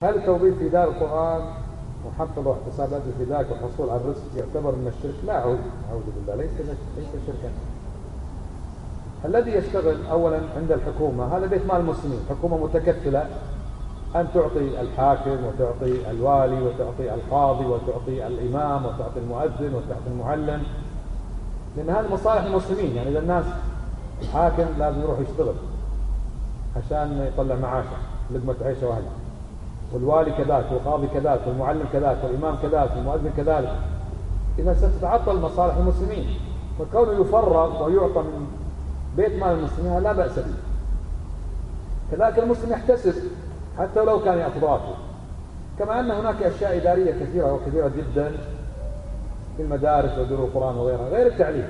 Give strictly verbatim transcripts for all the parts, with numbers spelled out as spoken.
هل التوظيف في دار القرآن محفظ واحتساب أجر في ذاك والحصول على الرزق يعتبر من الشرك؟ لا، أعوذ أعوذ بالله، ليس ليس شركا. الذي يشتغل أولا عند الحكومة هذا بيت مال المسلمين، حكومة متكفلة أن تعطي الحاكم وتعطي الوالي وتعطي القاضي وتعطي الإمام وتعطي المؤذن وتعطي المعلم، لأن هذه مصالح المسلمين. يعني إذا الناس الحاكم لازم يروح يشتغل عشان يطلع معاشه لقمة عيشه واحدة، والوالي كذلك والقاضي كذلك والمعلم كذلك والإمام كذلك والمؤذن كذلك. إذا ستتعطل مصالح المسلمين، فكونه يفرغ ويعطى من بيت مال المسلمين لا بأس به. كذلك المسلم يحتسب حتى لو كان يأخذ راتب. كما أن هناك أشياء إدارية كثيرة وكثيرة جدا في المدارس ودور القرآن وغيرها غير التعليم.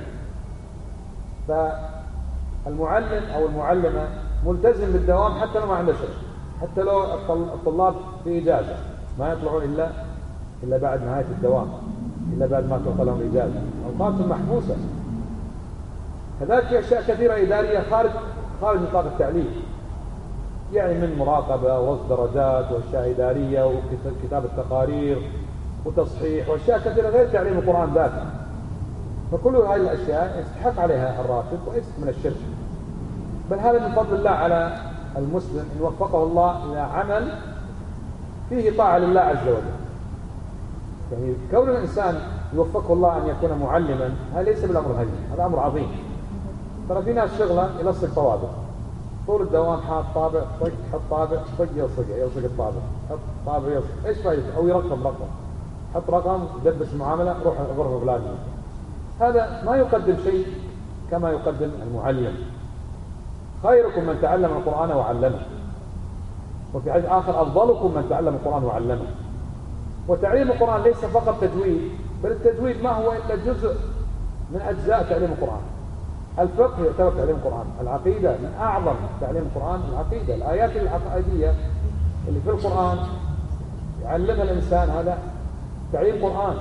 فالمعلم أو المعلمة ملتزم بالدوام حتى لو ما عنده شيء، حتى لو الطلاب في إجازة ما يطلعون إلا إلا بعد نهاية الدوام، إلا بعد ما تعطى لهم إجازة، أوقاتهم محبوسة. كذلك في أشياء كثيرة إدارية خارج خارج نطاق التعليم، يعني من مراقبة ووصل درجات وأشياء إدارية وكتابة تقارير وتصحيح وأشياء كثيرة غير تعليم القرآن ذاته. فكل هذه الأشياء يستحق عليها الراتب وليست من الشرك، بل هذا من فضل الله على المسلم إن وفقه الله إلى عمل فيه طاعة لله عز وجل. يعني كون الإنسان يوفقه الله أن يكون معلما هذا ليس بالأمر الهين، هذا أمر عظيم. ترى في ناس شغلة يلصق طوابع طول الدوام، حاط طابع طق حط طابع طق يلصق يلصق الطابع حط طابع يلصق، ايش فايدة؟ أو يرقم رقم، حط رقم دبس المعاملة روح غرفة فلانية. هذا ما يقدم شيء كما يقدم المعلم. خيركم من تعلم القرآن وعلمه، وفي حديث آخر أفضلكم من تعلم القرآن وعلمه. وتعليم القرآن ليس فقط تجويد، بل التجويد ما هو إلا جزء من أجزاء تعليم القرآن. الفقه يعتبر تعليم القرآن، العقيدة من أعظم تعليم القرآن العقيدة، الآيات العقائدية اللي في القرآن يعلمها الإنسان هذا تعليم قرآن.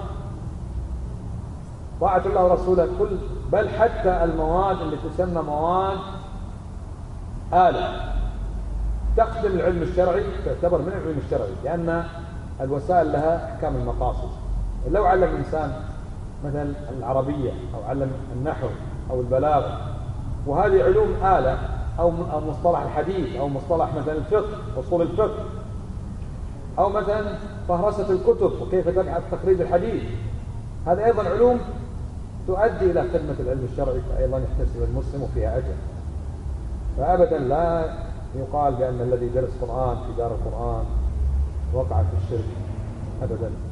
طاعة الله ورسوله كل، بل حتى المواد اللي تسمى مواد آلة تخدم العلم الشرعي تعتبر من العلم الشرعي، لأن الوسائل لها أحكام المقاصد. لو علم الإنسان مثلا العربية أو علم النحو أو البلاغة وهذه علوم آلة، أو مصطلح الحديث أو مصطلح مثلا الفقه أصول الفقه، أو مثلا فهرسة الكتب وكيف تبحث تخريج الحديث، هذا أيضا علوم تؤدي إلى خدمة العلم الشرعي، فأيضا يحتسب المسلم فيها أجر. فأبدا لا يقال بأن الذي درس قرآن في دار القرآن وقع في الشرك أبدا.